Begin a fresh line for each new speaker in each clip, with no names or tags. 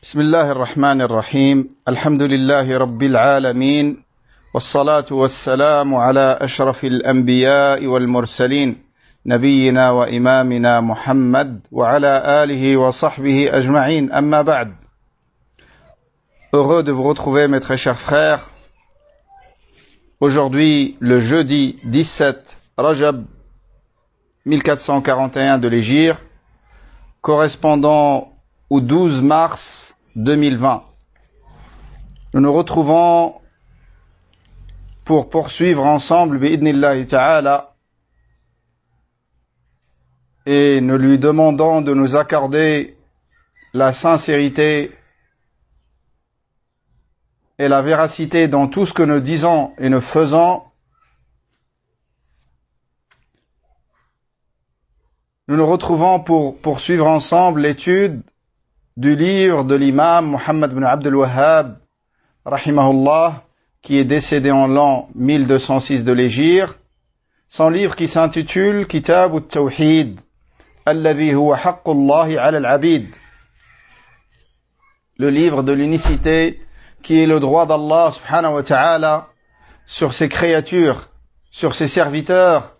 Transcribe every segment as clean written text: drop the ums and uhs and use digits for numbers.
بسم الله الرحمن الرحيم الحمد لله رب العالمين والصلاة والسلام على أشرف الأنبياء والمرسلين نبينا وإمامنا محمد وعلى آله وصحبه أجمعين أما بعد. Heureux de vous retrouver mes très chers frères. Aujourd'hui, le jeudi 17 Rajab 1441 de l'Hégire, correspondant au 12 mars 2020. Nous nous retrouvons pour poursuivre ensemble bi'idnillahi ta'ala et nous lui demandons de nous accorder la sincérité et la véracité dans tout ce que nous disons et nous faisons. Nous nous retrouvons pour poursuivre ensemble l'étude du livre de l'imam Muhammad ibn Abdul Wahhab, rahimahullah, qui est décédé en l'an 1206 de l'Hégire, son livre qui s'intitule Kitab al-Tawhid, alladhi huwa haqqullahi ala al-abid, le livre de l'unicité qui est le droit d'Allah subhanahu wa ta'ala sur ses créatures, sur ses serviteurs.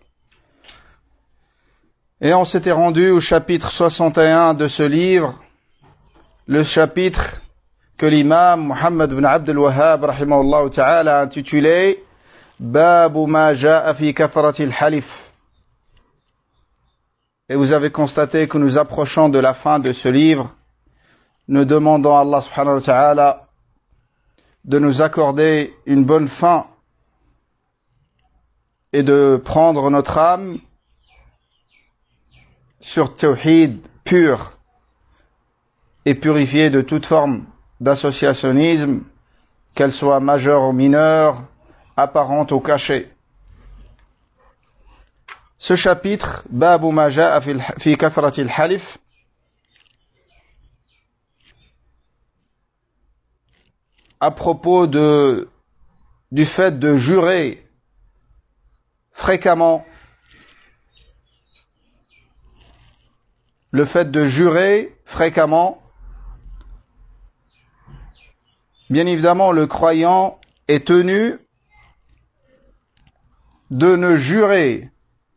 Et on s'était rendu au chapitre 61 de ce livre, le chapitre que l'imam Muhammad ibn Abdul Wahhab rahimahullah ta'ala a intitulé Babu ma ja'a fi kathrati al-halif. Et vous avez constaté que nous approchons de la fin de ce livre. Nous demandons à Allah subhanahu wa ta'ala de nous accorder une bonne fin et de prendre notre âme sur Tawhid pur et purifié de toute forme d'associationnisme, qu'elle soit majeure ou mineure, apparente ou cachée. Ce chapitre, Babu ma ja'a fi kathrati al-halif, à propos du fait de jurer fréquemment, le fait de jurer fréquemment. Bien évidemment, le croyant est tenu de ne jurer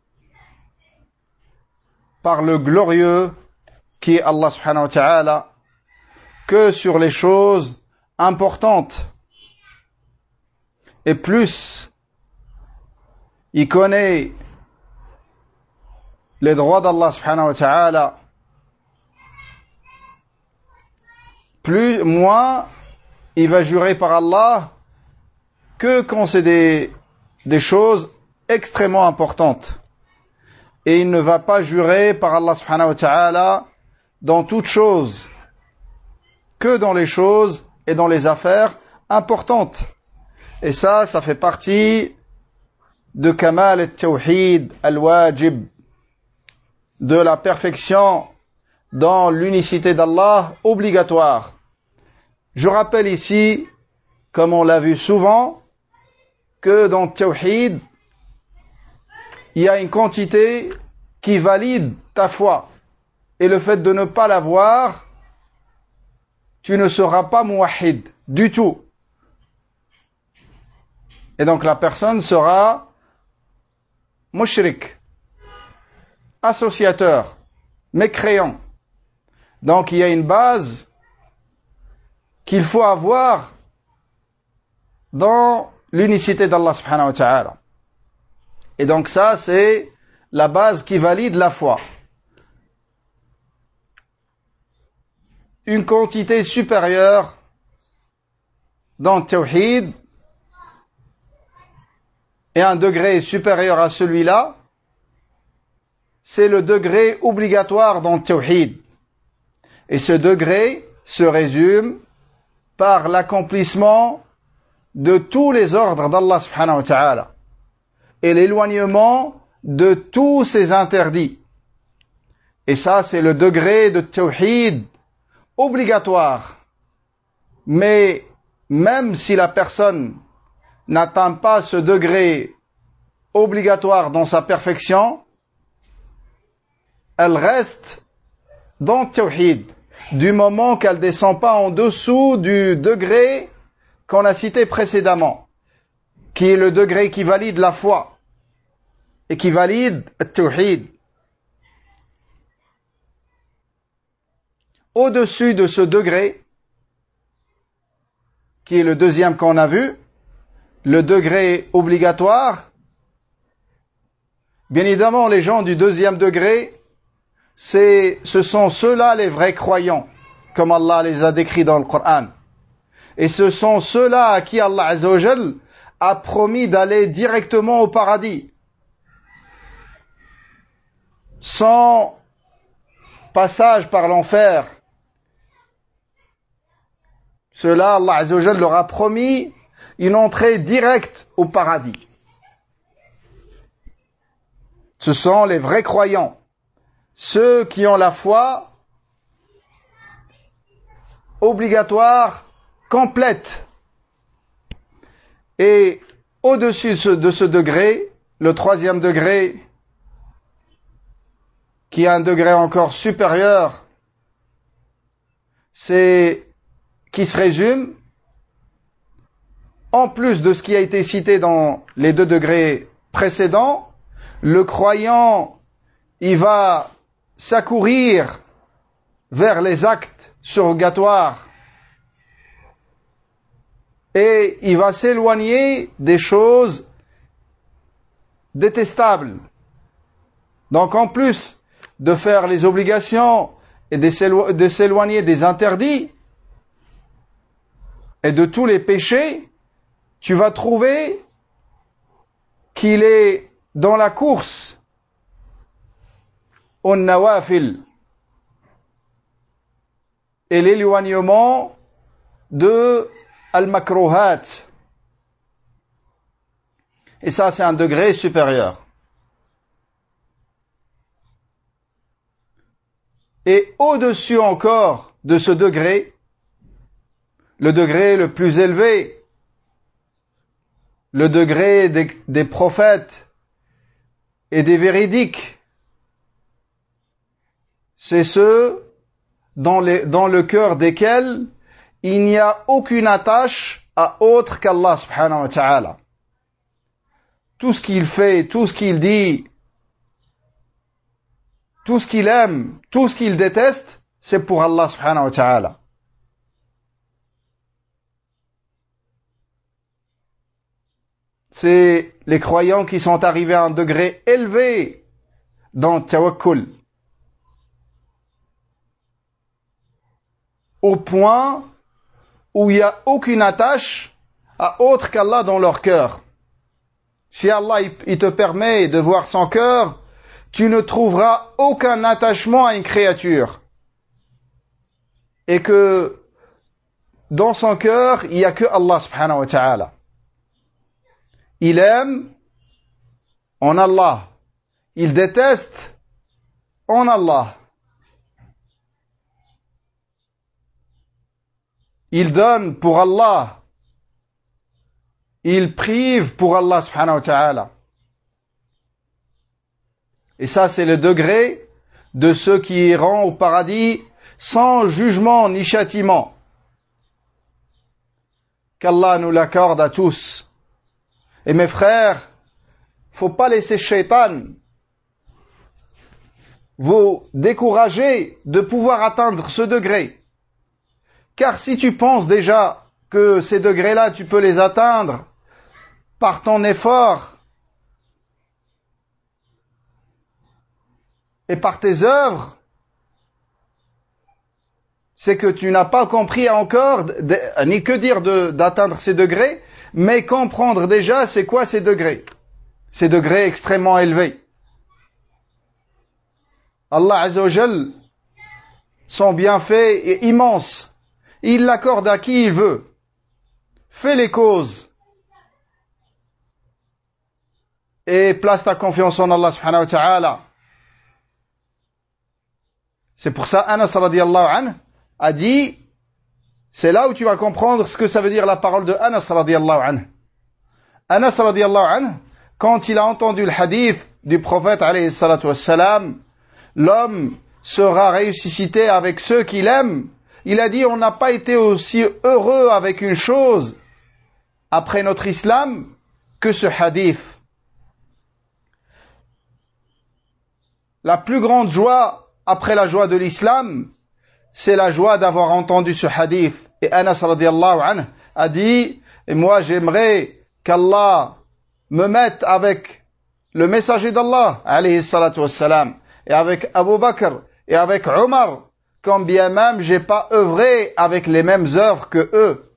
par le glorieux qui est Allah subhanahu wa ta'ala que sur les choses importantes. Et plus il connaît les droits d'Allah subhanahu wa ta'ala, moins il va jurer par Allah que quand c'est des choses extrêmement importantes. Et il ne va pas jurer par Allah subhanahu wa ta'ala dans toutes choses, que dans les choses et dans les affaires importantes. Et ça fait partie de Kamal al-Tawhid al-Wajib, de la perfection dans l'unicité d'Allah obligatoire. Je rappelle ici, comme on l'a vu souvent, que dans le Tawhid, il y a une quantité qui valide ta foi. Et le fait de ne pas l'avoir, tu ne seras pas muwahhid du tout. Et donc la personne sera mushrik, associateur, mécréant. Donc il y a une base qu'il faut avoir dans l'unicité d'Allah subhanahu wa ta'ala. Et donc ça, c'est la base qui valide la foi. Une quantité supérieure dans le Tawhid et un degré supérieur à celui-là, c'est le degré obligatoire dans le Tawhid. Et ce degré se résume par l'accomplissement de tous les ordres d'Allah subhanahu wa ta'ala et l'éloignement de tous ses interdits. Et ça, c'est le degré de Tawhid obligatoire. Mais même si la personne n'atteint pas ce degré obligatoire dans sa perfection, elle reste dans le Tawhid. du moment qu'elle ne descend pas en dessous du degré qu'on a cité précédemment, qui est le degré qui valide la foi et qui valide at-tawhid. Au-dessus de ce degré, qui est le deuxième qu'on a vu, le degré obligatoire, bien évidemment, les gens du deuxième degré, ce sont ceux-là les vrais croyants, comme Allah les a décrits dans le Coran. Et ce sont ceux-là à qui Allah Azza wa Jal a promis d'aller directement au paradis, sans passage par l'enfer. Ceux-là, Allah Azza wa Jal leur a promis une entrée directe au paradis. Ce sont les vrais croyants, ceux qui ont la foi obligatoire, complète. Et au-dessus de ce degré, le troisième degré, qui est un degré encore supérieur, c'est qui se résume, en plus de ce qui a été cité dans les deux degrés précédents, le croyant, il va s'accourir vers les actes surrogatoires et il va s'éloigner des choses détestables. Donc en plus de faire les obligations et de s'éloigner des interdits et de tous les péchés, tu vas trouver qu'il est dans la course au nawafil et l'éloignement de al-makruhat. Et ça, c'est un degré supérieur. Et au-dessus encore de ce degré, le degré le plus élevé, le degré des prophètes et des véridiques, c'est ceux dans le cœur desquels il n'y a aucune attache à autre qu'Allah subhanahu wa ta'ala. Tout ce qu'il fait, tout ce qu'il dit, tout ce qu'il aime, tout ce qu'il déteste, c'est pour Allah subhanahu wa ta'ala. C'est les croyants qui sont arrivés à un degré élevé dans le tawakkul, au point où il n'y a aucune attache à autre qu'Allah dans leur cœur. Si Allah il te permet de voir son cœur, tu ne trouveras aucun attachement à une créature. Et que dans son cœur, il n'y a que Allah subhanahu wa ta'ala. Il aime en Allah. Il déteste en Allah. Il donne pour Allah. Il prive pour Allah subhanahu wa ta'ala. Et ça, c'est le degré de ceux qui iront au paradis sans jugement ni châtiment. Qu'Allah nous l'accorde à tous. Et mes frères, faut pas laisser Shaitan vous décourager de pouvoir atteindre ce degré. Car si tu penses déjà que ces degrés-là, tu peux les atteindre par ton effort et par tes œuvres, c'est que tu n'as pas compris encore, ni que dire d'atteindre ces degrés, mais comprendre déjà c'est quoi ces degrés extrêmement élevés. Allah Azza wa Jal, son bienfait est immense. Il l'accorde à qui il veut. Fais les causes. Et place ta confiance en Allah subhanahu wa ta'ala. C'est pour ça Anas radiyallahu anhu a dit, c'est là où tu vas comprendre ce que ça veut dire la parole de Anas radiyallahu anhu. Anas radiyallahu anhu, quand il a entendu le hadith du prophète alayhi salatu wassalam, l'homme sera ressuscité avec ceux qu'il aime. Il a dit, on n'a pas été aussi heureux avec une chose après notre islam que ce hadith. La plus grande joie après la joie de l'islam, c'est la joie d'avoir entendu ce hadith. Et Anas radiallahu anhu a dit, et moi j'aimerais qu'Allah me mette avec le messager d'Allah, alayhi salatu wassalam, et avec Abu Bakr, et avec Omar, quand bien même j'ai pas œuvré avec les mêmes œuvres que eux.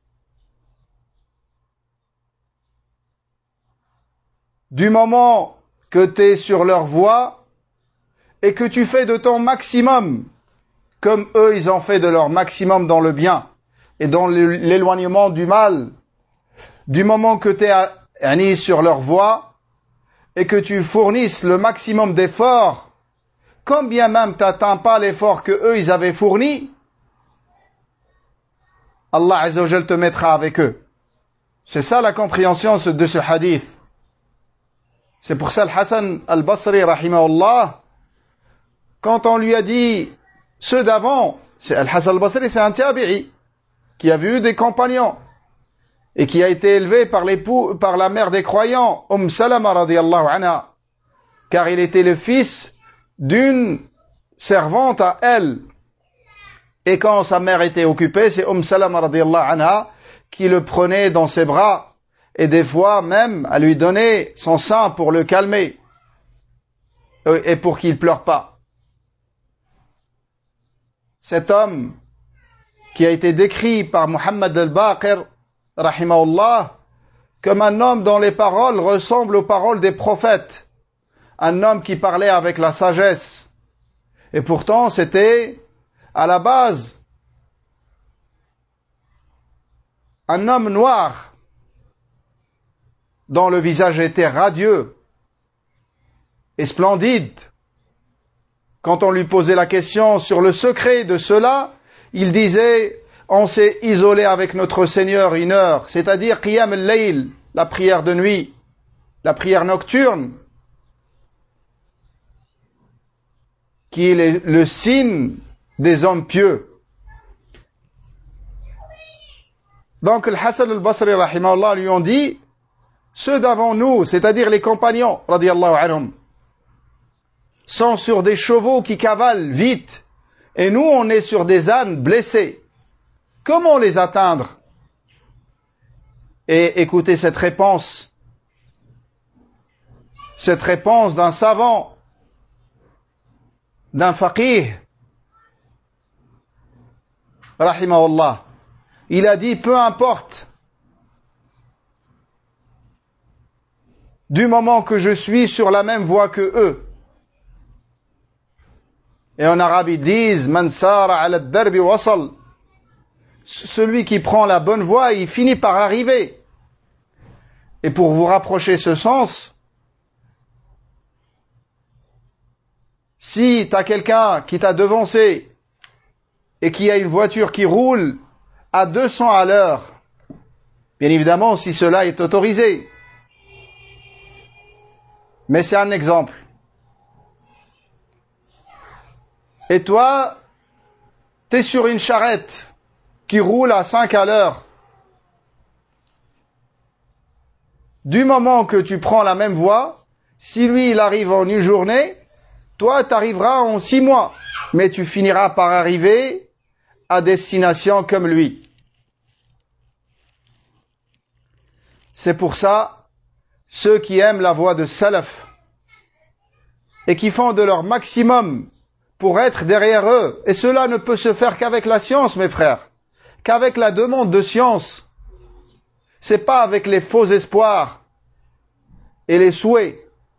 Du moment que tu es sur leur voie et que tu fais de ton maximum, comme eux ils ont fait de leur maximum dans le bien et dans l'éloignement du mal, du moment que tu es sur leur voie et que tu fournisses le maximum d'efforts, quand bien même tu n'atteins pas l'effort que eux ils avaient fourni, Allah Azza wa Jal te mettra avec eux. C'est ça la compréhension de ce hadith. C'est pour ça le Hassan al-Basri rahimahullah, quand on lui a dit ceux d'avant, Al-Hassan al-Basri c'est un tabi'i qui a vu des compagnons et qui a été élevé par la mère des croyants, Salama radiyallahu anha, car il était le fils d'une servante à elle. Et quand sa mère était occupée, c'est Salama radiyallahu anha qui le prenait dans ses bras et des fois même à lui donner son sein pour le calmer et pour qu'il pleure pas. Cet homme qui a été décrit par Muhammad al-Baqir rahimahullah comme un homme dont les paroles ressemblent aux paroles des prophètes, un homme qui parlait avec la sagesse, et pourtant c'était à la base un homme noir dont le visage était radieux et splendide. Quand on lui posait la question sur le secret de cela, il disait, on s'est isolé avec notre Seigneur une heure, c'est-à-dire Qiyam al-Layl, la prière de nuit, la prière nocturne, qui est le signe des hommes pieux. Donc le Hassan al-Basri rahimahullah lui ont dit, ceux d'avant nous, c'est-à-dire les compagnons radiyallahu anhum, sont sur des chevaux qui cavalent vite, et nous on est sur des ânes blessés. Comment les atteindre? Et écoutez cette réponse d'un savant, d'un faqih, rahimahullah. Il a dit, peu importe, du moment que je suis sur la même voie que eux. Et en arabe ils disent, man sara ala ad-darbi wasal. Celui qui prend la bonne voie, il finit par arriver. Et pour vous rapprocher ce sens, si tu as quelqu'un qui t'a devancé et qui a une voiture qui roule à 200 à l'heure, bien évidemment si cela est autorisé, mais c'est un exemple. Et toi, tu es sur une charrette qui roule à 5 à l'heure. Du moment que tu prends la même voie, si lui il arrive en une journée, toi tu arriveras en 6 mois, mais tu finiras par arriver à destination comme lui. C'est pour ça, ceux qui aiment la voie de Salaf et qui font de leur maximum pour être derrière eux, et cela ne peut se faire qu'avec la science, mes frères, qu'avec la demande de science. C'est pas avec les faux espoirs et les souhaits.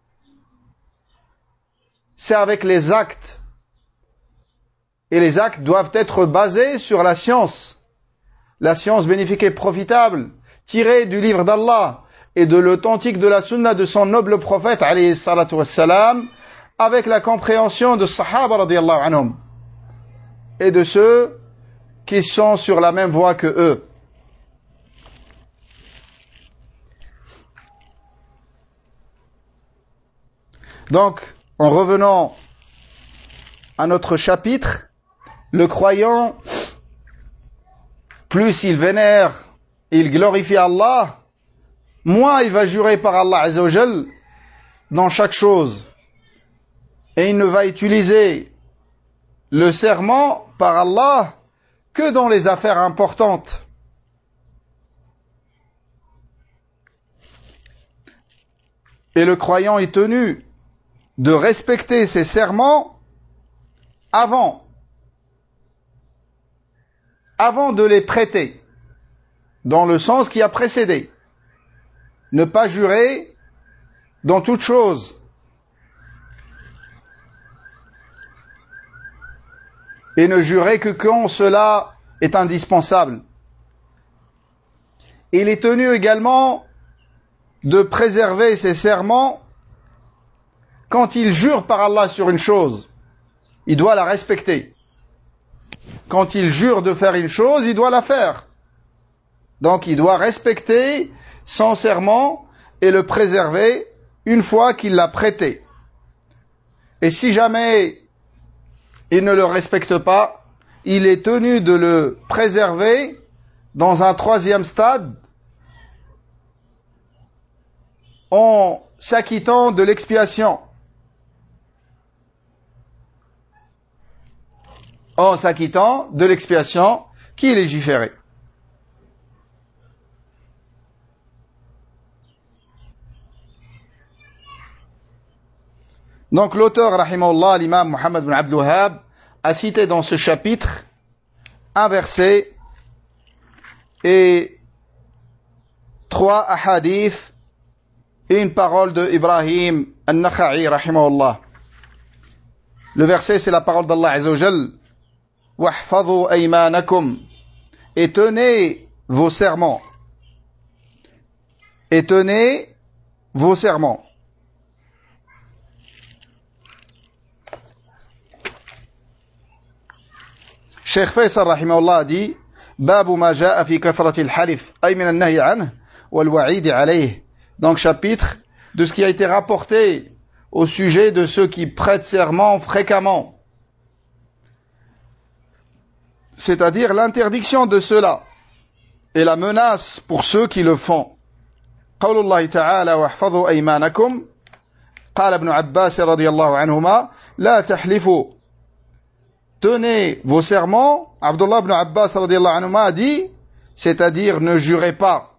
C'est avec les actes. Et les actes doivent être basés sur la science. La science bénéfique et profitable, tirée du livre d'Allah et de l'authentique de la sunna de son noble prophète, alayhi salatu wassalam, avec la compréhension de Sahaba radiyallahu anhum et de ceux qui sont sur la même voie que eux. Donc, en revenant à notre chapitre, le croyant, plus il vénère, il glorifie Allah, moins il va jurer par Allah Azza wa Jal dans chaque chose. Et il ne va utiliser le serment par Allah que dans les affaires importantes. Et le croyant est tenu de respecter ses serments avant de les prêter, dans le sens qui a précédé. Ne pas jurer dans toute chose. Et ne jurer que quand cela est indispensable. Il est tenu également de préserver ses serments quand il jure par Allah sur une chose. Il doit la respecter. Quand il jure de faire une chose, il doit la faire. Donc il doit respecter son serment et le préserver une fois qu'il l'a prêté. Et si jamais il ne le respecte pas, il est tenu de le préserver dans un troisième stade en s'acquittant de l'expiation. En s'acquittant de l'expiation qui est légiférée. Donc l'auteur, rahimahullah, l'imam Muhammad ibn Abdul Wahhab, a cité dans ce chapitre un verset et 3 ahadith et une parole de Ibrahim al-Nakha'i, rahimahullah. Le verset, c'est la parole d'Allah Azza wa Jal. Wahfadhu aymanakum. Et tenez vos serments. Et tenez vos serments. Cheikh Faisal rahimahullah a dit Babu ma ja'a fi kathrati al-halif ay min an-nahy anhu wal wa'id alayh. Donc chapitre de ce qui a été rapporté au sujet de ceux qui prêtent serment fréquemment. C'est-à-dire l'interdiction de cela et la menace pour ceux qui le font. قول الله تعالى واحفظوا أيمانكم قال ابن عباس رضي الله عنهما لا تحلفوا. Tenez vos serments. Abdullah ibn Abbas radiyallahu anhuma a dit, c'est-à-dire ne jurez pas.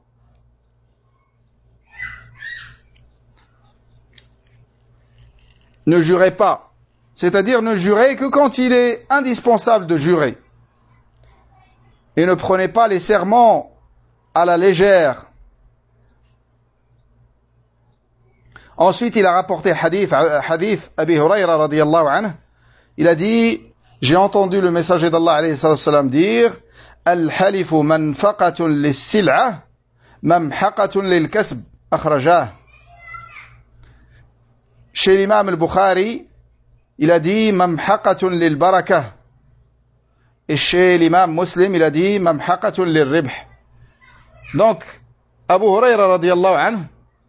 Ne jurez pas. C'est-à-dire ne jurez que quand il est indispensable de jurer. Et ne prenez pas les serments à la légère. Ensuite, il a rapporté hadith Abi Hurayra radiyallahu anhu. Il a dit, j'ai entendu le messager d'Allah alayhi salam dire, Al-halifu manfaqatun lis-sil'a, mamhaqatun lil-kasb, akhrajah. Chez l'imam al-Bukhari, il a dit, mamhaqatun lil-barakah. Et chez l'imam Muslim, il a dit, mamhaqatun lil-ribh. Donc, Abu Hurayra radiyallahu anhu,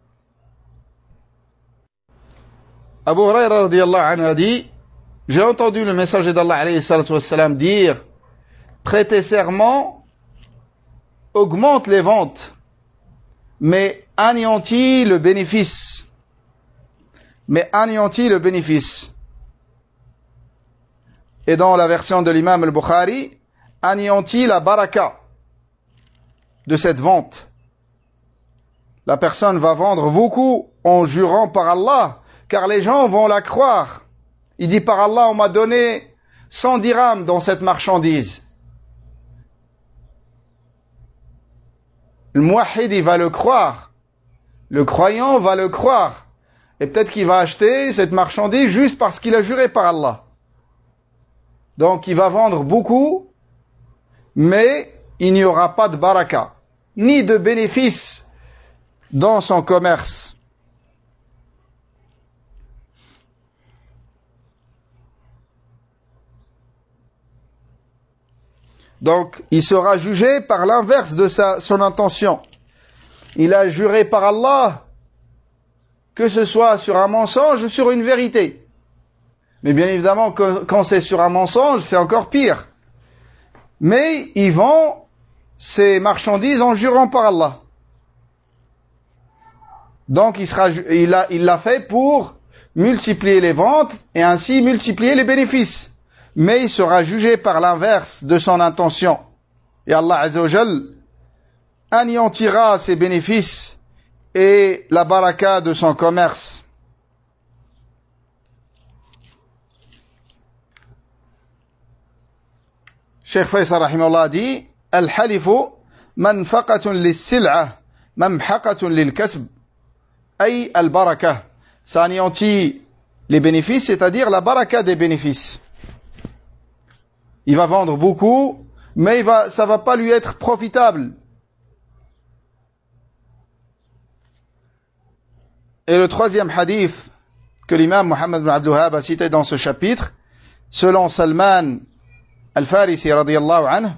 a dit, j'ai entendu le messager d'Allah alayhi salam dire, prêter serment augmente les ventes, mais anéantit le bénéfice. Et dans la version de l'imam al-Bukhari, anéantit la baraka de cette vente. La personne va vendre beaucoup en jurant par Allah, car les gens vont la croire. Il dit par Allah, on m'a donné 100 dirhams dans cette marchandise. Le muwahhid, il va le croire. Le croyant va le croire. Et peut-être qu'il va acheter cette marchandise juste parce qu'il a juré par Allah. Donc il va vendre beaucoup, mais il n'y aura pas de baraka, ni de bénéfice dans son commerce. Donc, il sera jugé par l'inverse de son intention. Il a juré par Allah, que ce soit sur un mensonge ou sur une vérité. Mais bien évidemment, quand c'est sur un mensonge, c'est encore pire. Mais ils vendent ces marchandises en jurant par Allah. Donc il l'a fait pour multiplier les ventes et ainsi multiplier les bénéfices. Mais il sera jugé par l'inverse de son intention. Et Allah Azza wa Jal anéantira ses bénéfices et la baraka de son commerce. Cheikh Faisal rahimahullah dit Al-halifu manfaqatun lis-sil'a mamhaqatun lil-kasb ay al-baraka. Ça anéantit les bénéfices, c'est-à-dire la baraka des bénéfices. Il va vendre beaucoup, mais ça va pas lui être profitable. Et le troisième hadith que l'imam Muhammad ibn Abdul Wahhab a cité dans ce chapitre, selon Salman Al-Farisi radiyallahu anhu,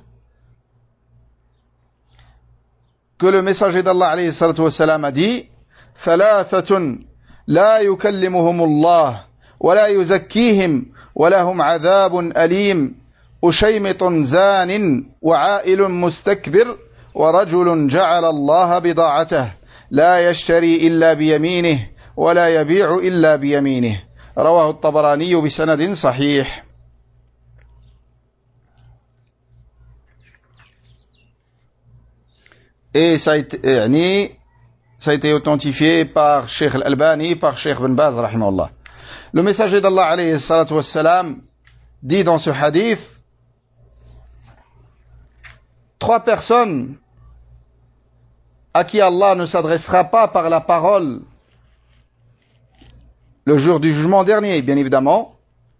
que le messager d'Allah alayhi salatu wassalam a dit Thalathatun la yukallimuhumullah wa la yuzakkihim wa lahum adhabun alim ushaymitun zanin wa a'ilun mustakbir wa rajulun ja'ala Allah bida'atah la yashtari illa biyaminih wa la yabi'u illa biyaminih. Rawahu at-Tabarani bi sanadin sahih. Et ça a été authentifié par Cheikh Al-Albani, par Cheikh Ben Baz, rahimahullah. Le messager d'Allah, alayhi salatu wassalam, dit dans ce hadith, 3 personnes à qui Allah ne s'adressera pas par la parole le jour du jugement dernier, bien évidemment.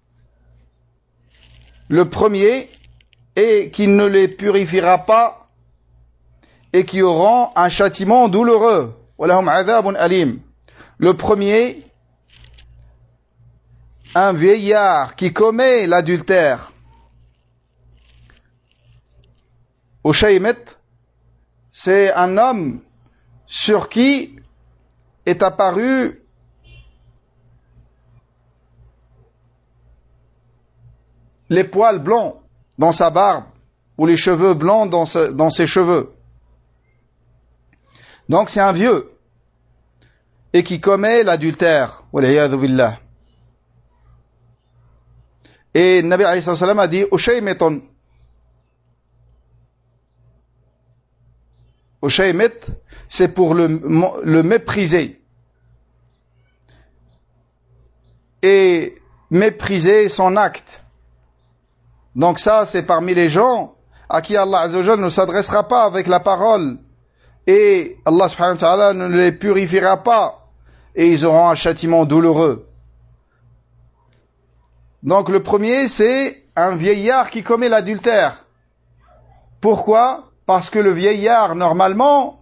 Le premier est qu'il ne les purifiera pas et qui auront un châtiment douloureux. Walahum adhabun alim. Le premier, un vieillard qui commet l'adultère. Ushaymet, c'est un homme sur qui est apparu les poils blancs dans sa barbe ou les cheveux blancs dans ses cheveux. Donc c'est un vieux et qui commet l'adultère. Wal'iyadhu billah. Et Nabi alayhi salam a dit Ushaymeton. Ushaymet, c'est pour le mépriser. Et mépriser son acte. Donc ça, c'est parmi les gens à qui Allah Azza wa Jalla ne s'adressera pas avec la parole. Et Allah subhanahu wa ta'ala ne les purifiera pas et ils auront un châtiment douloureux. Donc le premier, c'est un vieillard qui commet l'adultère. Pourquoi? Parce que le vieillard, normalement,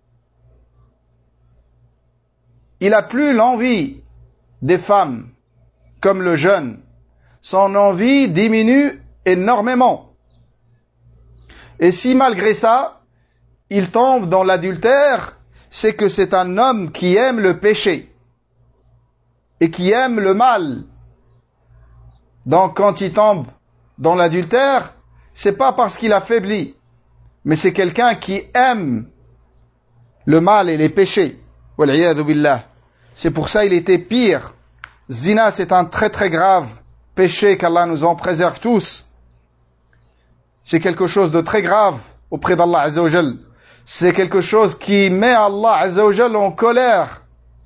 il a plus l'envie des femmes, comme le jeune. Son envie diminue énormément. Et si malgré ça, il tombe dans l'adultère, c'est que c'est un homme qui aime le péché et qui aime le mal. Donc quand il tombe dans l'adultère, c'est pas parce qu'il a faibli, mais c'est quelqu'un qui aime le mal et les péchés. Wal'iyadhu billah. C'est pour ça il était pire. Zina, c'est un très très grave péché, qu'Allah nous en préserve tous. C'est quelque chose de très grave auprès d'Allah Azza wa Jal. C'est quelque chose qui met Allah Azza wa Jal en colère.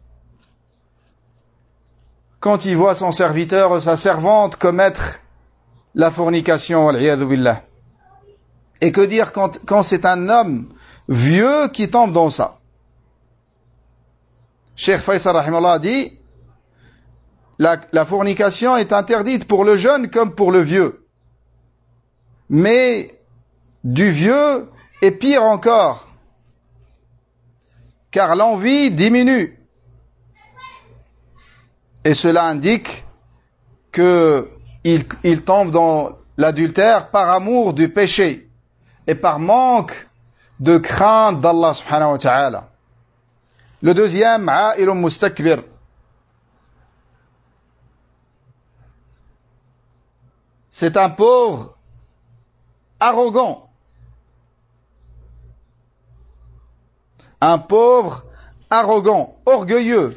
Quand il voit son serviteur ou sa servante commettre la fornication, wal'iyadhu billah. Et que dire quand c'est un homme vieux qui tombe dans ça? Cheikh Faisal rahimahullah dit, la fornication est interdite pour le jeune comme pour le vieux. Mais du vieux est pire encore, car l'envie diminue. Et cela indique qu'il tombe dans l'adultère par amour du péché et par manque de crainte d'Allah subhanahu wa ta'ala. Le deuxième, a'ilun mustakbir. c'est un pauvre arrogant. Un pauvre arrogant, orgueilleux.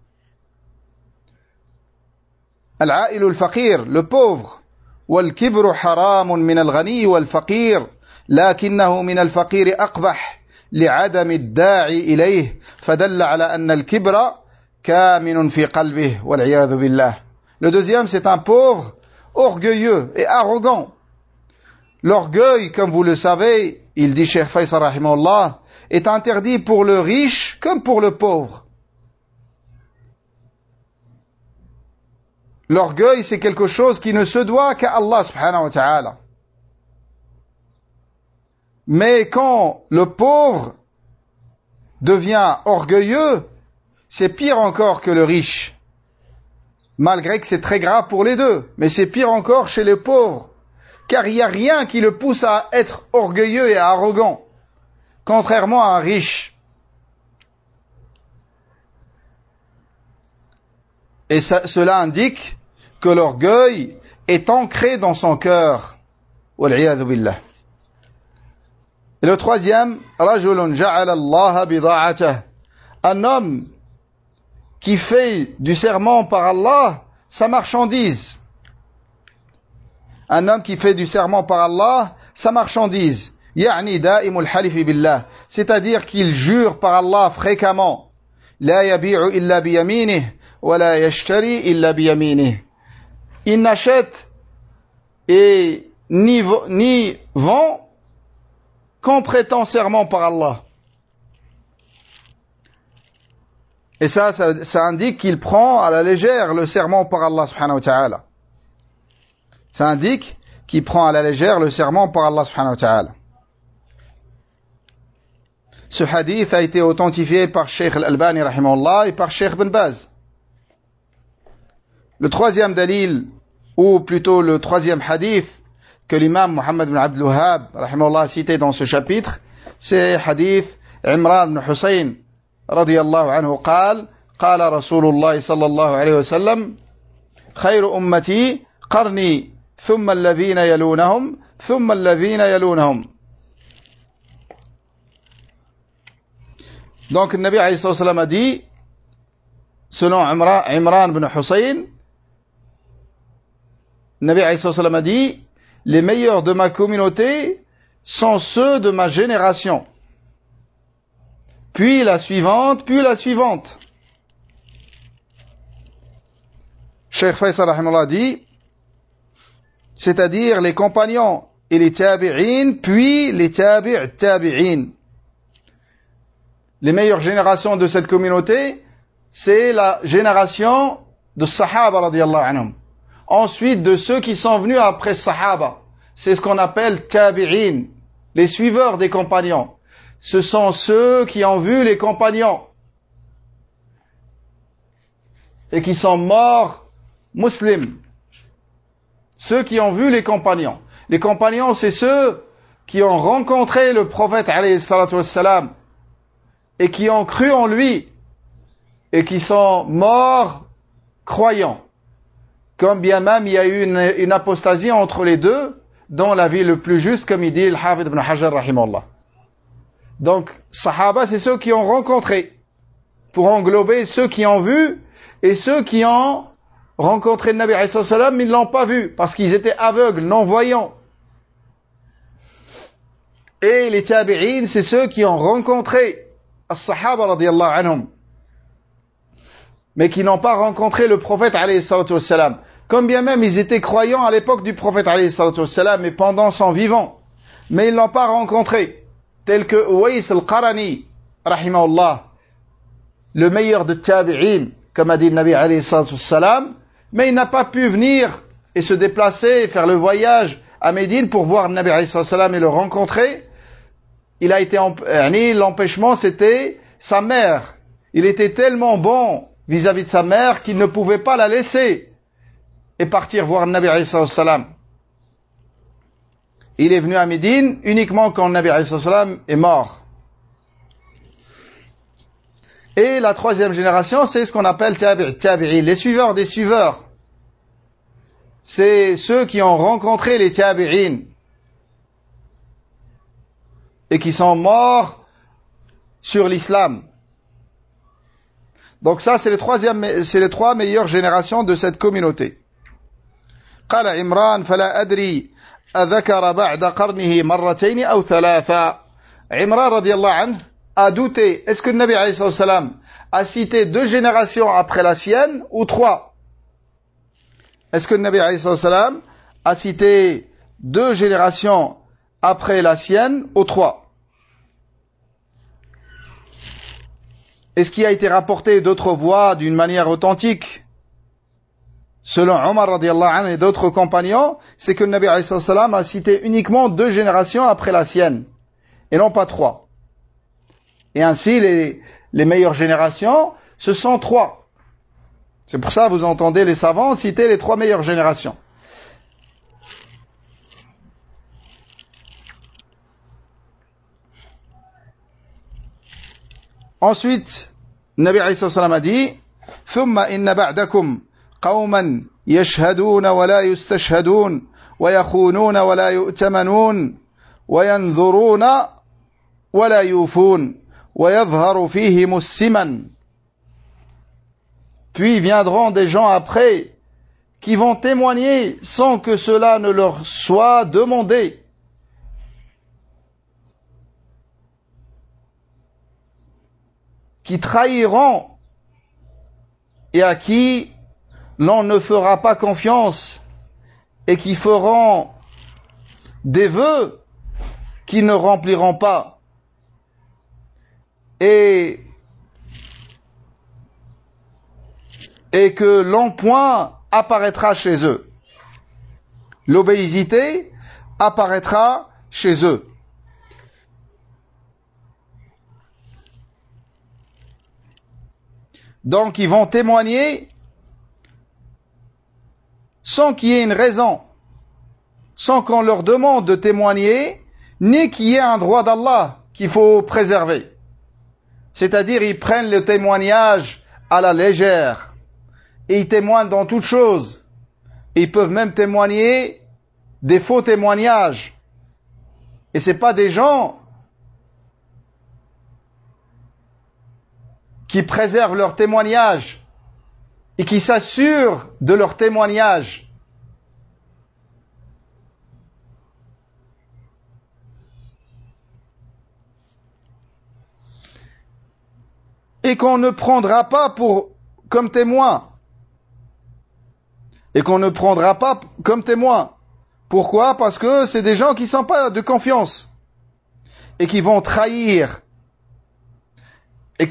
Al-a'ilu al-faqir, le pauvre. Wal-kibru haramun min al-ghani wal-faqir, lakinnahu min al-faqir aqbah li'adami ad-da'i ilayh, fadalla ala anna al-kibra kaminun fi qalbih wal-'iyadhu billah. Le deuxième, c'est un pauvre orgueilleux et arrogant. L'orgueil, comme vous le savez, il dit Cheikh Faisal rahimahullah, est interdit pour le riche comme pour le pauvre. L'orgueil, c'est quelque chose qui ne se doit qu'à Allah subhanahu wa ta'ala. Mais quand le pauvre devient orgueilleux, c'est pire encore que le riche. Malgré que c'est très grave pour les deux, mais c'est pire encore chez les pauvres, car il n'y a rien qui le pousse à être orgueilleux et arrogant, contrairement à un riche. Et cela indique que l'orgueil est ancré dans son cœur. Wal-'iyadhu billah. Et le troisième, rajulun ja'ala Allah bida'atah. Un homme qui fait du serment par Allah sa marchandise. Un homme qui fait du serment par Allah sa marchandise. Ya'ni da'imul halifi billah. C'est-à-dire qu'il jure par Allah fréquemment. La yabi'u illa biyaminih wa la yashtari illa biyaminih. Il n'achète et ni vend qu'en prêtant serment par Allah. Et ça indique qu'il prend à la légère le serment par Allah subhanahu wa ta'ala. Ça indique qu'il prend à la légère le serment par Allah subhanahu wa ta'ala. Ce hadith a été authentifié par Cheikh Al-Albani rahimahullah et par Cheikh Ben Baz. Le troisième dalil, ou plutôt le troisième hadith que l'imam Muhammad bin Abdul Wahhab rahimahullah a cité dans ce chapitre, c'est hadith Imran bin Hussein radiyallahu anhu قال قال رسول الله صلى الله عليه وسلم خير أمتي قرني ثم الذين يلونهم ثم الذين يلونهم. Donc le Nabi alayhi sallam a dit, selon Imran bin Hussein, le Nabi alayhi sallam a dit, les meilleurs de ma communauté sont ceux de ma génération. Puis la suivante, puis la suivante. Cheikh Faisal rahimahullah dit, c'est-à-dire les compagnons et les tabi'in, puis les tabi'in. Les meilleures générations de cette communauté, c'est la génération de Sahaba radiyallahu anhum. Ensuite, de ceux qui sont venus après Sahaba. C'est ce qu'on appelle tabi'in, les suiveurs des compagnons. Ce sont ceux qui ont vu les compagnons et qui sont morts musulmans. Ceux qui ont vu les compagnons. Les compagnons, c'est ceux qui ont rencontré le prophète alayhi salatu wassalam et qui ont cru en lui et qui sont morts croyants. Comme bien même il y a eu une apostasie entre les deux, dont la vie le plus juste, comme il dit le Hafid ibn Hajar rahimahullah. Donc, Sahaba, c'est ceux qui ont rencontré, pour englober ceux qui ont vu et ceux qui ont rencontré le Nabi alayhi sallam, mais ils ne l'ont pas vu, parce qu'ils étaient aveugles, non-voyants. Et les tabi'in, c'est ceux qui ont rencontré as-Sahaba radiyallahu anhum, mais qui n'ont pas rencontré le prophète alayhi salatu wassalam. Comme bien même ils étaient croyants à l'époque du prophète alayhi salatu wassalam, et pendant son vivant, mais ils ne l'ont pas rencontré. Tel que Uwais al-Qarani, rahimahullah, le meilleur de tabi'in, comme a dit le Nabi alayhi salatu wassalam, mais il n'a pas pu venir et se déplacer et faire le voyage à Médine pour voir le Nabi alayhi salatu wassalam et le rencontrer. Il a été, l'empêchement c'était sa mère. Il était tellement bon vis-à-vis de sa mère qu'il ne pouvait pas la laisser et partir voir le Nabi alayhi salatu wassalam. Il est venu à Médine uniquement quand le Nabi alayhi salatu wassalam est mort. Et la troisième génération, c'est ce qu'on appelle tabi'i, les suiveurs des suiveurs. c'est ceux qui ont rencontré les tabi'in et qui sont morts sur l'islam. Donc ça, c'est les trois meilleures générations de cette communauté. قال عمران فلا أدري أذكر بعد قرنه مرتين أو ثلاثة. Imran radiallahu anhu a douté, est-ce que le Nabi alayhi salam a cité 2 générations après la sienne ou 3? Est-ce que le Nabi alayhi salam a cité 2 générations après la sienne ou 3? Et ce qui a été rapporté d'autres voix d'une manière authentique, selon Omar radiallahu anhu et d'autres compagnons, c'est que le Nabi alayhi salam a cité uniquement 2 générations après la sienne, et non pas 3. Et ainsi, les meilleures générations, ce sont 3. C'est pour ça que vous entendez les savants citer les 3 meilleures générations. Ensuite, Nabi alayhi salam a dit ثم إن بعدكم قوما يشهدون ولا يستشهدون ويخونون ولا يؤتمنون وينذرون ولا يوفون ويظهر فيهم السمن. Puis viendront des gens après qui vont témoigner sans que cela ne leur soit demandé. Qui trahiront et à qui l'on ne fera pas confiance et qui feront des vœux qui ne rempliront pas et que l'empoint apparaîtra chez eux. L'obésité apparaîtra chez eux. Donc ils vont témoigner sans qu'il y ait une raison, sans qu'on leur demande de témoigner, ni qu'il y ait un droit d'Allah qu'il faut préserver. C'est-à-dire ils prennent le témoignage à la légère et ils témoignent dans toute chose. Ils peuvent même témoigner des faux témoignages. Et c'est pas des gens qui préservent leur témoignage et qui s'assurent de leur témoignage. Et qu'on ne prendra pas comme témoin. Et qu'on ne prendra pas comme témoin. Pourquoi? Parce que c'est des gens qui ne sont pas de confiance. Et qui vont trahir. Et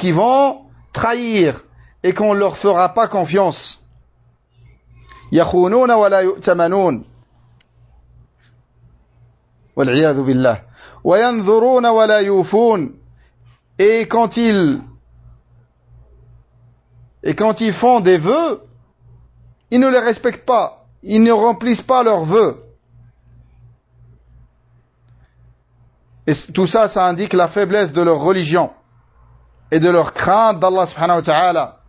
qu'on ne leur fera pas confiance. يَخُونُونَ وَلَا يُؤْتَمَنُونَ وَالْعِيَاذُ بِاللَّهِ وَيَنْظُرُونَ وَلَا يُوفُونَ. Et quand ils font des vœux, ils ne les respectent pas, ils ne remplissent pas leurs vœux. Et tout ça, ça indique la faiblesse de leur religion et de leur crainte d'Allah subhanahu wa ta'ala.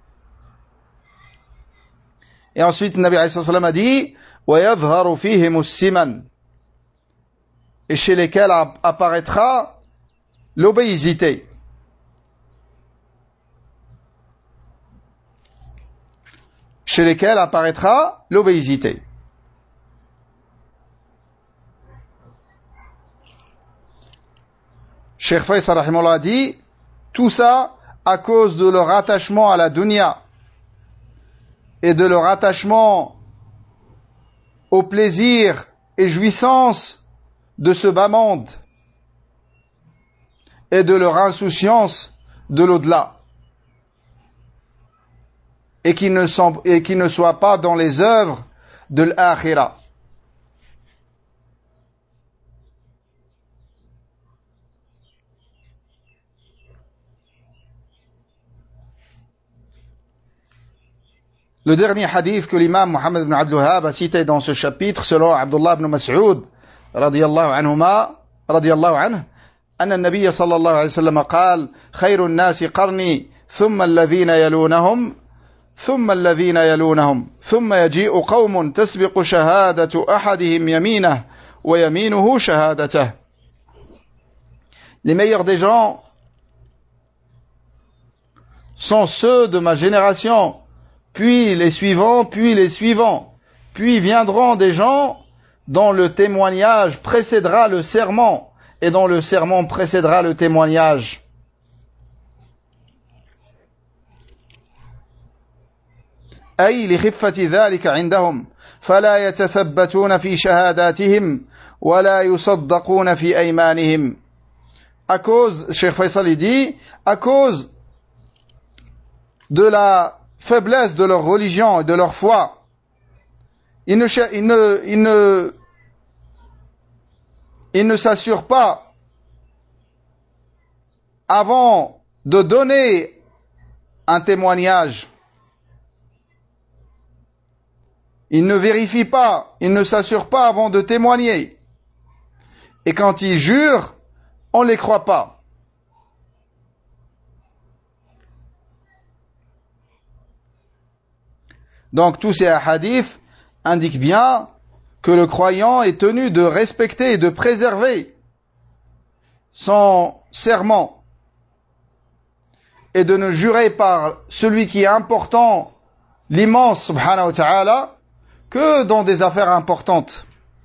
Et ensuite, le Nabi alayhi salam a dit وَيَظْهَرُ فِيهِمُ السِّمَنِ, et chez lesquels apparaîtra l'obésité. Chez lesquels apparaîtra l'obésité. Cheikh Faisal rahimahullah a dit, tout ça à cause de leur attachement à la dunya et de leur attachement au plaisir et jouissance de ce bas monde et de leur insouciance de l'au-delà. Et qui ne soient pas dans les œuvres de l'akhira. Le dernier hadith que l'imam Muhammad ibn Abdul Wahhab a cité dans ce chapitre, selon Abdullah ibn Mas'ud radiyallahu anhuma, radiyallahu anhu, أن النبي صلى الله عليه وسلم قال خير الناس قرني ثم الذين يلونهم ثم الذين يلونهم ثم يجيء قوم تسبق شهادة أحدهم يمينه ويمينه شهادته. Les meilleurs des gens sont ceux de ma génération, puis les suivants, puis viendront des gens dont le témoignage précédera le serment et dont le serment précédera le témoignage. أي لخفة ذلك عندهم فلا يتثبتون في شهاداتهم ولا يصدقون في أيمانهم. À cause, Cheikh Faisal dit, à cause de la faiblesse de leur religion et de leur foi, ils ne s'assurent pas avant de donner un témoignage. Ils ne vérifient pas, ils ne s'assurent pas avant de témoigner. Et quand ils jurent, on ne les croit pas. Donc tous ces hadiths indiquent bien que le croyant est tenu de respecter et de préserver son serment et de ne jurer par celui qui est important, l'immense subhanahu wa ta'ala, que dans des affaires importantes.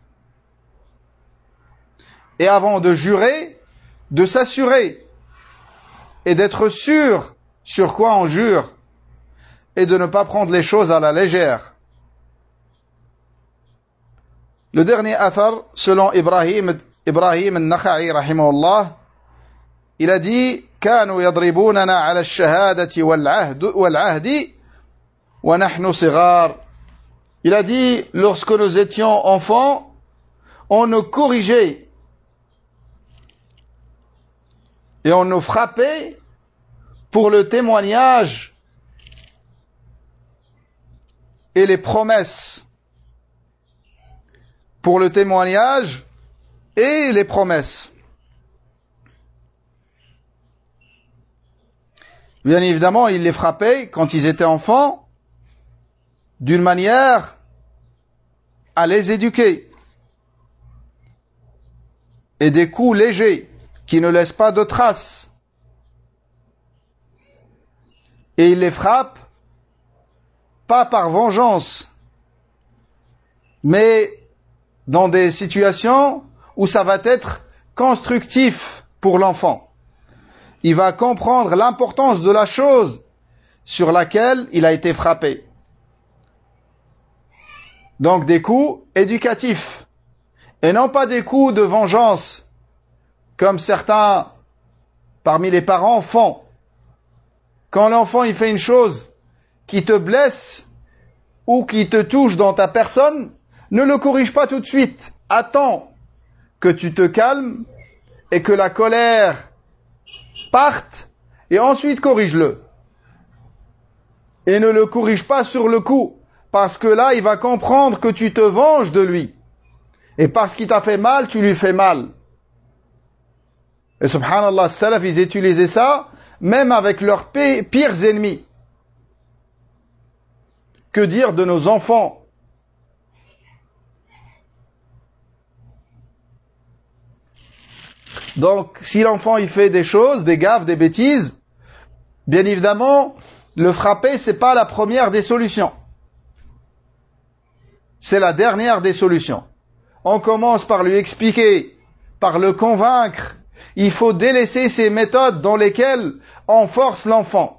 Et avant de jurer, de s'assurer et d'être sûr sur quoi on jure et de ne pas prendre les choses à la légère. Le dernier athar, selon Ibrahim al-Nakha'i rahimahullah, il a dit كانوا يضربوننا على الشهادة والعهد ونحن صغار. Il a dit, lorsque nous étions enfants, on nous corrigeait et on nous frappait pour le témoignage et les promesses. Pour le témoignage et les promesses. Bien évidemment, il les frappait quand ils étaient enfants, d'une manière à les éduquer. Et des coups légers, qui ne laissent pas de traces. Et il les frappe, pas par vengeance, mais dans des situations où ça va être constructif pour l'enfant. Il va comprendre l'importance de la chose sur laquelle il a été frappé. Donc des coups éducatifs, et non pas des coups de vengeance, comme certains parmi les parents font. Quand l'enfant il fait une chose qui te blesse ou qui te touche dans ta personne, ne le corrige pas tout de suite. Attends que tu te calmes et que la colère parte et ensuite corrige-le. Et ne le corrige pas sur le coup, parce que là il va comprendre que tu te venges de lui. Et parce qu'il t'a fait mal, tu lui fais mal. Et subhanallah, salaf, ils utilisaient ça même avec leurs pires ennemis. Que dire de nos enfants? Donc, si l'enfant il fait des choses, des gaffes, des bêtises, bien évidemment, le frapper, c'est pas la première des solutions. C'est la dernière des solutions. On commence par lui expliquer, par le convaincre. Il faut délaisser ces méthodes dans lesquelles on force l'enfant.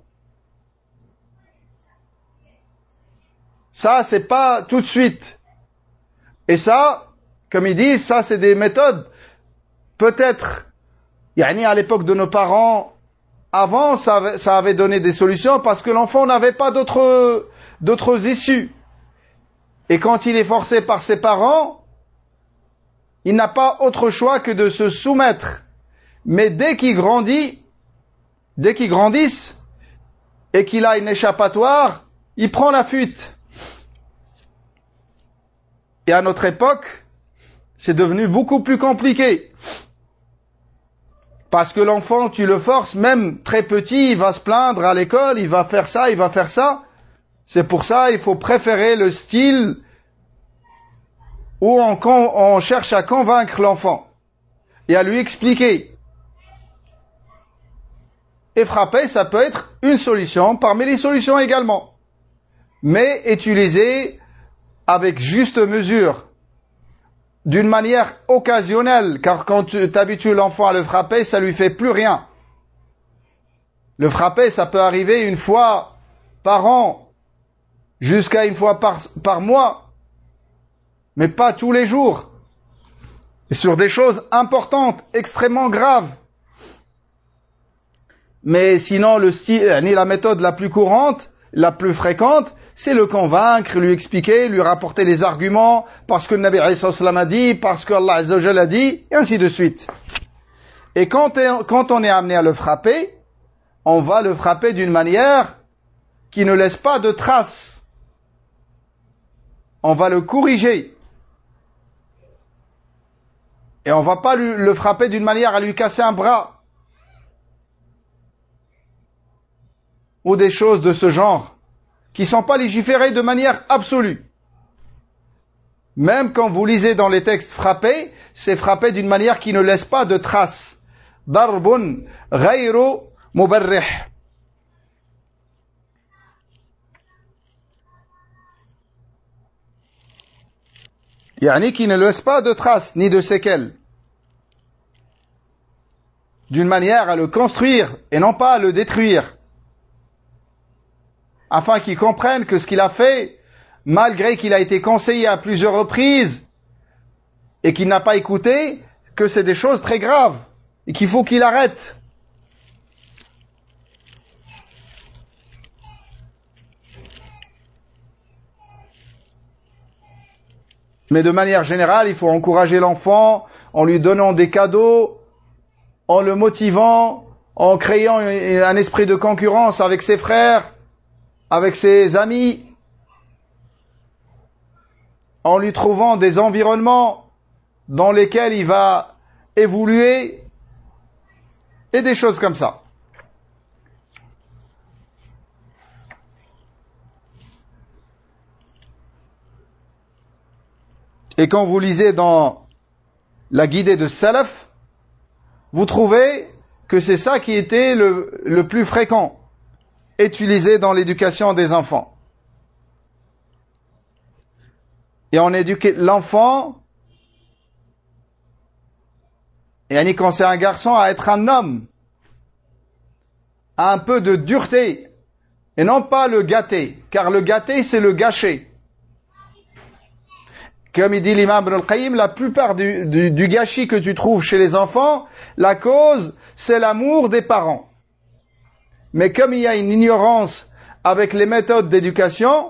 Ça, c'est pas tout de suite. Et ça, comme ils disent, ça c'est des méthodes, peut-être, à l'époque de nos parents, avant, ça avait donné des solutions parce que l'enfant n'avait pas d'autres issues. Et quand il est forcé par ses parents, il n'a pas autre choix que de se soumettre. Mais dès qu'il grandisse, et qu'il a une échappatoire, il prend la fuite. Et à notre époque, c'est devenu beaucoup plus compliqué. Parce que l'enfant, tu le forces, même très petit, il va se plaindre à l'école, il va faire ça, C'est pour ça il faut préférer le style où on cherche à convaincre l'enfant et à lui expliquer. Et frapper, ça peut être une solution parmi les solutions également, mais utilisée avec juste mesure, d'une manière occasionnelle, car quand tu t'habitues l'enfant à le frapper, ça lui fait plus rien. Le frapper, ça peut arriver une fois par an, jusqu'à une fois par mois, mais pas tous les jours, et sur des choses importantes, extrêmement graves. Mais sinon, le style, la méthode la plus courante, la plus fréquente, c'est le convaincre, lui expliquer, lui rapporter les arguments, parce que le Nabi alayhi salam a dit, parce que Allah azza wa jalla a dit, et ainsi de suite. Et quand on est amené à le frapper, on va le frapper d'une manière qui ne laisse pas de traces. On va le corriger. Et on va pas le frapper d'une manière à lui casser un bras. Ou des choses de ce genre, qui ne sont pas légiférées de manière absolue. Même quand vous lisez dans les textes frapper, c'est frapper d'une manière qui ne laisse pas de traces. Darbun ghayru mubarrih. Yani qui ne laisse pas de traces ni de séquelles. D'une manière à le construire et non pas à le détruire. Afin qu'il comprenne que ce qu'il a fait, malgré qu'il a été conseillé à plusieurs reprises et qu'il n'a pas écouté, que c'est des choses très graves et qu'il faut qu'il arrête. Mais de manière générale, il faut encourager l'enfant en lui donnant des cadeaux, en le motivant, en créant un esprit de concurrence avec ses frères, avec ses amis, en lui trouvant des environnements dans lesquels il va évoluer et des choses comme ça. Et quand vous lisez dans la guidée de Salaf, vous trouvez que c'est ça qui était le plus fréquent utilisé dans l'éducation des enfants. Et on éduque l'enfant, et quand c'est un garçon, à être un homme, à un peu de dureté, et non pas le gâter, car le gâter c'est le gâcher. Comme il dit l'imam Ibn al-Qayyim, la plupart du gâchis que tu trouves chez les enfants, la cause, c'est l'amour des parents. Mais comme il y a une ignorance avec les méthodes d'éducation,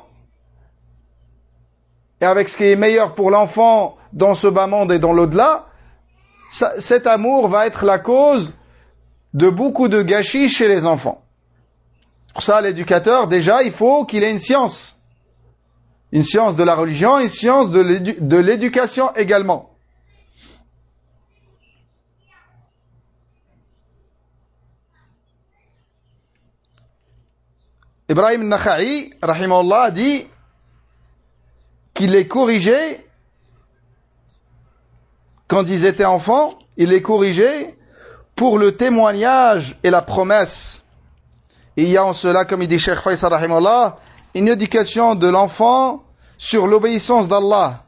et avec ce qui est meilleur pour l'enfant dans ce bas monde et dans l'au-delà, cet amour va être la cause de beaucoup de gâchis chez les enfants. Pour ça, l'éducateur, déjà, il faut qu'il ait une science. Une science de la religion, une science de l'éducation également. Ibrahim al-Nakha'i, rahimahullah, dit qu'il les corrigeait quand ils étaient enfants, il les corrigeait pour le témoignage et la promesse. Et il y a en cela, comme il dit Cheikh Faisal, rahimahullah, une éducation de l'enfant sur l'obéissance d'Allah.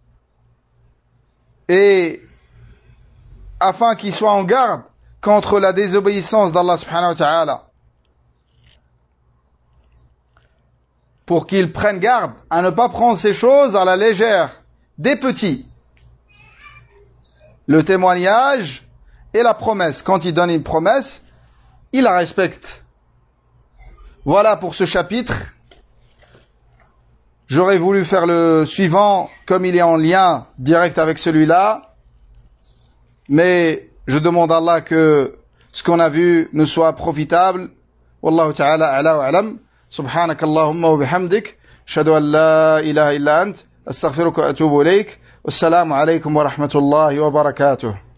Et afin qu'il soit en garde contre la désobéissance d'Allah subhanahu wa ta'ala. Pour qu'il prenne garde à ne pas prendre ces choses à la légère, des petits. Le témoignage et la promesse. Quand il donne une promesse, il la respecte. Voilà pour ce chapitre. J'aurais voulu faire le suivant comme il est en lien direct avec celui-là. Mais je demande à Allah que ce qu'on a vu nous soit profitable. Wallahu ta'ala a'la wa a'lam. سبحانك اللهم وبحمدك أشهد أن لا إله إلا أنت أستغفرك وأتوب إليك والسلام عليكم ورحمة الله وبركاته